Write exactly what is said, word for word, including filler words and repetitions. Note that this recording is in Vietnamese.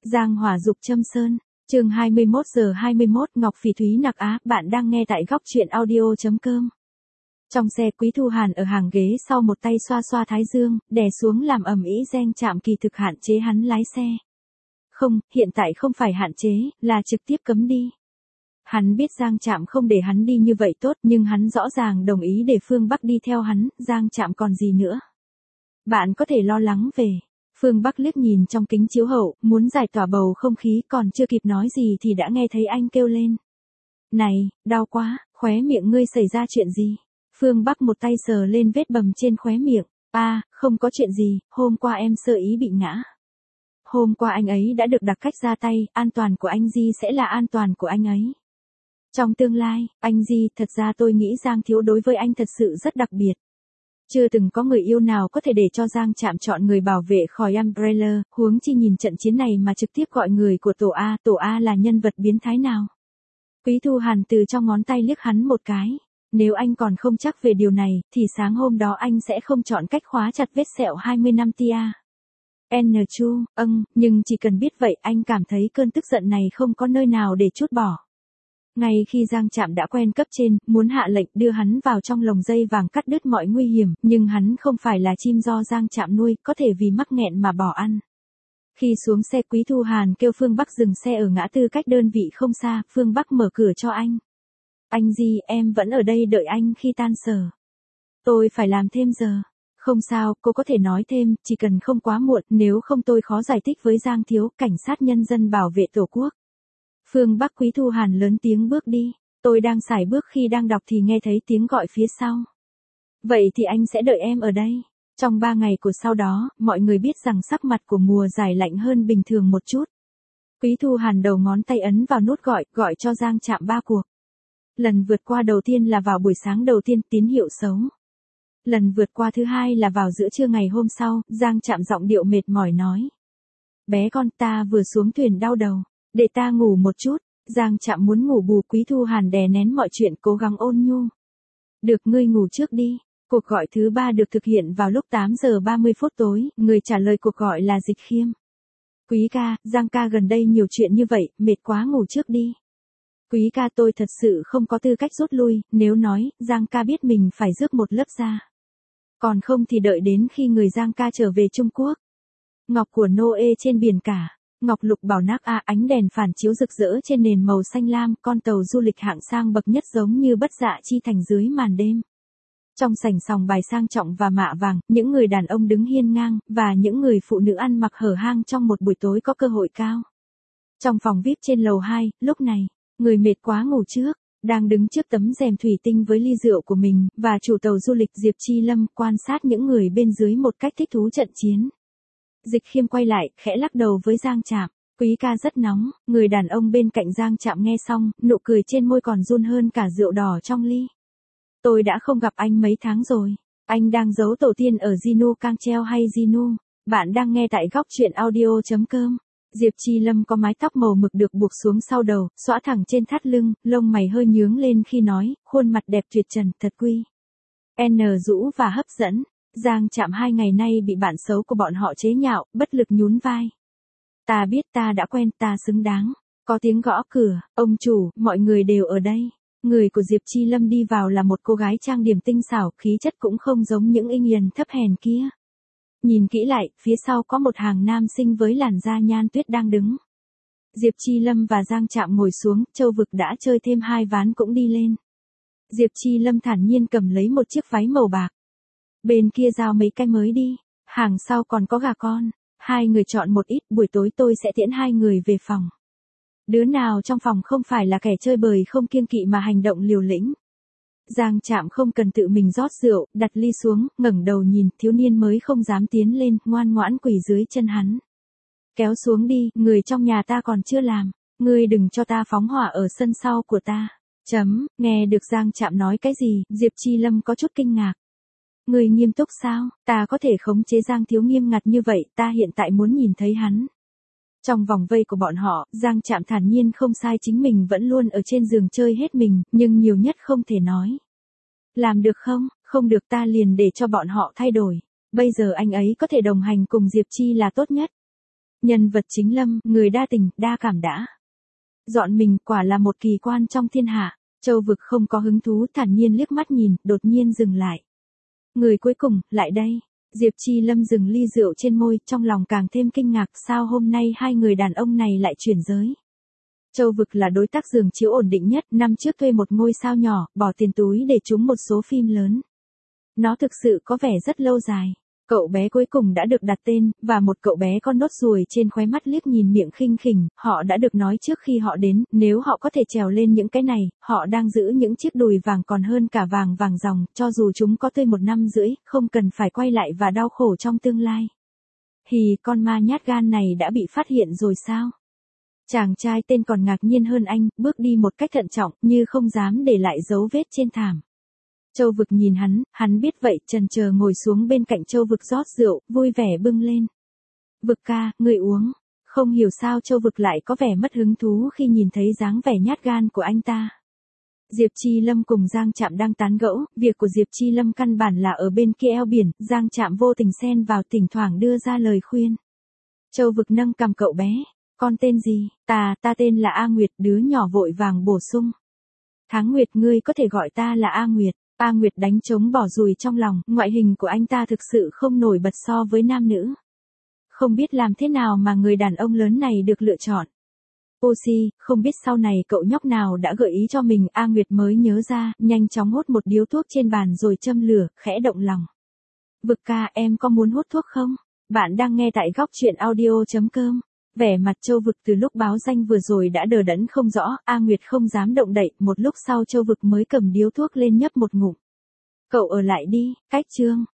Giang hỏa dục châm sơn. Chương hai mươi mốt giờ hai mươi mốt Ngọc Phỉ Thúy Nặc Á, bạn đang nghe tại góc truyện audio.com. Trong xe Quý Thu Hàn ở hàng ghế sau một tay xoa xoa thái dương, đè xuống làm ầm ĩ Giang Trạm kỳ thực hạn chế hắn lái xe. Không, hiện tại không phải hạn chế, là trực tiếp cấm đi. Hắn biết Giang Trạm không để hắn đi như vậy tốt, nhưng hắn rõ ràng đồng ý để Phương Bắc đi theo hắn, Giang Trạm còn gì nữa. Bạn có thể lo lắng về. Phương Bắc liếc nhìn trong kính chiếu hậu, muốn giải tỏa bầu không khí, còn chưa kịp nói gì thì đã nghe thấy anh kêu lên. Này, đau quá, khóe miệng ngươi xảy ra chuyện gì? Phương Bắc một tay sờ lên vết bầm trên khóe miệng. À, không có chuyện gì, hôm qua em sơ ý bị ngã. Hôm qua anh ấy đã được đặt cách ra tay, an toàn của anh Di sẽ là an toàn của anh ấy. Trong tương lai, anh Di, thật ra tôi nghĩ Giang Thiếu đối với anh thật sự rất đặc biệt. Chưa từng có người yêu nào có thể để cho Giang Trạm chọn người bảo vệ khỏi Umbrella, huống chi nhìn trận chiến này mà trực tiếp gọi người của tổ A, tổ A là nhân vật biến thái nào. Quý Thu Hàn từ trong ngón tay liếc hắn một cái. Nếu anh còn không chắc về điều này, thì sáng hôm đó anh sẽ không chọn cách khóa chặt vết sẹo hai mươi năm tia. N Chu, âng, nhưng chỉ cần biết vậy anh cảm thấy cơn tức giận này không có nơi nào để trút bỏ. Ngay khi Giang Trạm đã quen cấp trên, muốn hạ lệnh đưa hắn vào trong lồng dây vàng cắt đứt mọi nguy hiểm, nhưng hắn không phải là chim do Giang Trạm nuôi, có thể vì mắc nghẹn mà bỏ ăn. Khi xuống xe Quý Thu Hàn kêu Phương Bắc dừng xe ở ngã tư cách đơn vị không xa, Phương Bắc mở cửa cho anh. Anh Di, em vẫn ở đây đợi anh khi tan sở. Tôi phải làm thêm giờ. Không sao, cô có thể nói thêm, chỉ cần không quá muộn, nếu không tôi khó giải thích với Giang Thiếu, cảnh sát nhân dân bảo vệ Tổ quốc. Phương Bắc. Quý Thu Hàn lớn tiếng bước đi. Tôi đang sải bước khi đang đọc thì nghe thấy tiếng gọi phía sau. Vậy thì anh sẽ đợi em ở đây. Trong ba ngày của sau đó, mọi người biết rằng sắc mặt của mùa giải lạnh hơn bình thường một chút. Quý Thu Hàn đầu ngón tay ấn vào nút gọi, gọi cho Giang Trạm ba cuộc. Lần vượt qua đầu tiên là vào buổi sáng đầu tiên, tín hiệu xấu. Lần vượt qua thứ hai là vào giữa trưa ngày hôm sau, Giang Trạm giọng điệu mệt mỏi nói. Bé con, ta vừa xuống thuyền đau đầu. Để ta ngủ một chút. Giang Trạm muốn ngủ bù. Quý Thu Hàn đè nén mọi chuyện, cố gắng ôn nhu. Được, ngươi ngủ trước đi. Cuộc gọi thứ ba được thực hiện vào lúc tám giờ ba mươi phút tối, người trả lời cuộc gọi là Dịch Khiêm. Quý ca, Giang ca gần đây nhiều chuyện như vậy, mệt quá ngủ trước đi. Quý ca, tôi thật sự không có tư cách rút lui, nếu nói, Giang ca biết mình phải rước một lớp da. Còn không thì đợi đến khi người Giang ca trở về Trung Quốc. Ngọc của Noe trên biển cả. Ngọc lục bảo nác a, ánh đèn phản chiếu rực rỡ trên nền màu xanh lam, con tàu du lịch hạng sang bậc nhất giống như bất dạ chi thành dưới màn đêm. Trong sảnh sòng bài sang trọng và mạ vàng, những người đàn ông đứng hiên ngang, và những người phụ nữ ăn mặc hở hang trong một buổi tối có cơ hội cao. Trong phòng vi ai pi trên lầu hai, lúc này, người mệt quá ngủ trước, đang đứng trước tấm rèm thủy tinh với ly rượu của mình, và chủ tàu du lịch Diệp Chi Lâm quan sát những người bên dưới một cách thích thú trận chiến. Dịch Khiêm quay lại, khẽ lắc đầu với Giang Trạm. Quý ca rất nóng. Người đàn ông bên cạnh Giang Trạm nghe xong, nụ cười trên môi còn run hơn cả rượu đỏ trong ly. Tôi đã không gặp anh mấy tháng rồi. Anh đang giấu tổ tiên ở Ginu Cang Treo hay Ginu? Bạn đang nghe tại góc truyện audio.com. Diệp Chi Lâm có mái tóc màu mực được buộc xuống sau đầu, xõa thẳng trên thắt lưng, lông mày hơi nhướng lên khi nói, khuôn mặt đẹp tuyệt trần, thật quy. N rũ và hấp dẫn. Giang Trạm hai ngày nay bị bạn xấu của bọn họ chế nhạo, bất lực nhún vai. Ta biết, ta đã quen, ta xứng đáng. Có tiếng gõ cửa, ông chủ, mọi người đều ở đây. Người của Diệp Chi Lâm đi vào là một cô gái trang điểm tinh xảo, khí chất cũng không giống những inh hiền thấp hèn kia. Nhìn kỹ lại, phía sau có một hàng nam sinh với làn da nhan tuyết đang đứng. Diệp Chi Lâm và Giang Trạm ngồi xuống, Châu Vực đã chơi thêm hai ván cũng đi lên. Diệp Chi Lâm thản nhiên cầm lấy một chiếc váy màu bạc. Bên kia giao mấy cái mới đi, hàng sau còn có gà con, hai người chọn một ít, buổi tối tôi sẽ tiễn hai người về phòng. Đứa nào trong phòng không phải là kẻ chơi bời không kiêng kỵ mà hành động liều lĩnh. Giang Trạm không cần tự mình rót rượu, đặt ly xuống, ngẩng đầu nhìn, thiếu niên mới không dám tiến lên, ngoan ngoãn quỳ dưới chân hắn. Kéo xuống đi, người trong nhà ta còn chưa làm, ngươi đừng cho ta phóng hỏa ở sân sau của ta. Chấm, nghe được Giang Trạm nói cái gì, Diệp Chi Lâm có chút kinh ngạc. Người nghiêm túc sao, ta có thể khống chế Giang Thiếu nghiêm ngặt như vậy, ta hiện tại muốn nhìn thấy hắn. Trong vòng vây của bọn họ, Giang Trạm thản nhiên không sai, chính mình vẫn luôn ở trên giường chơi hết mình, nhưng nhiều nhất không thể nói. Làm được không, không được ta liền để cho bọn họ thay đổi. Bây giờ anh ấy có thể đồng hành cùng Diệp Chi là tốt nhất. Nhân vật chính Lâm, người đa tình, đa cảm đã. Dọn mình quả là một kỳ quan trong thiên hạ. Châu Vực không có hứng thú, thản nhiên liếc mắt nhìn, đột nhiên dừng lại. Người cuối cùng, lại đây. Diệp Chi Lâm dừng ly rượu trên môi, trong lòng càng thêm kinh ngạc, sao hôm nay hai người đàn ông này lại chuyển giới. Châu Vực là đối tác giường chiếu ổn định nhất, năm trước thuê một ngôi sao nhỏ, bỏ tiền túi để trúng một số phim lớn. Nó thực sự có vẻ rất lâu dài. Cậu bé cuối cùng đã được đặt tên, và một cậu bé con nốt ruồi trên khóe mắt liếc nhìn miệng khinh khỉnh, họ đã được nói trước khi họ đến, nếu họ có thể trèo lên những cái này, họ đang giữ những chiếc đùi vàng còn hơn cả vàng vàng ròng, cho dù chúng có thuê một năm rưỡi, không cần phải quay lại và đau khổ trong tương lai. Hì, con ma nhát gan này đã bị phát hiện rồi sao? Chàng trai tên còn ngạc nhiên hơn anh, bước đi một cách thận trọng, như không dám để lại dấu vết trên thảm. Châu Vực nhìn hắn, hắn biết vậy, chần chờ ngồi xuống bên cạnh Châu Vực rót rượu, vui vẻ bưng lên. Vực ca, người uống. Không hiểu sao Châu Vực lại có vẻ mất hứng thú khi nhìn thấy dáng vẻ nhát gan của anh ta. Diệp Chi Lâm cùng Giang Trạm đang tán gẫu, việc của Diệp Chi Lâm căn bản là ở bên kia eo biển, Giang Trạm vô tình xen vào, thỉnh thoảng đưa ra lời khuyên. Châu Vực nâng cằm cậu bé, con tên gì? Ta, ta tên là A Nguyệt, đứa nhỏ vội vàng bổ sung. Tháng Nguyệt, ngươi có thể gọi ta là A Nguyệt. A Nguyệt đánh trống bỏ dùi trong lòng, ngoại hình của anh ta thực sự không nổi bật so với nam nữ. Không biết làm thế nào mà người đàn ông lớn này được lựa chọn. Oxy, không biết sau này cậu nhóc nào đã gợi ý cho mình, A Nguyệt mới nhớ ra, nhanh chóng hút một điếu thuốc trên bàn rồi châm lửa, khẽ động lòng. Vực ca, em có muốn hút thuốc không? Bạn đang nghe tại góc truyện audio chấm com. Vẻ mặt Châu Vực từ lúc báo danh vừa rồi đã đờ đẫn không rõ, A Nguyệt không dám động đậy, một lúc sau Châu Vực mới cầm điếu thuốc lên nhấp một ngụm. Cậu ở lại đi, cách chương.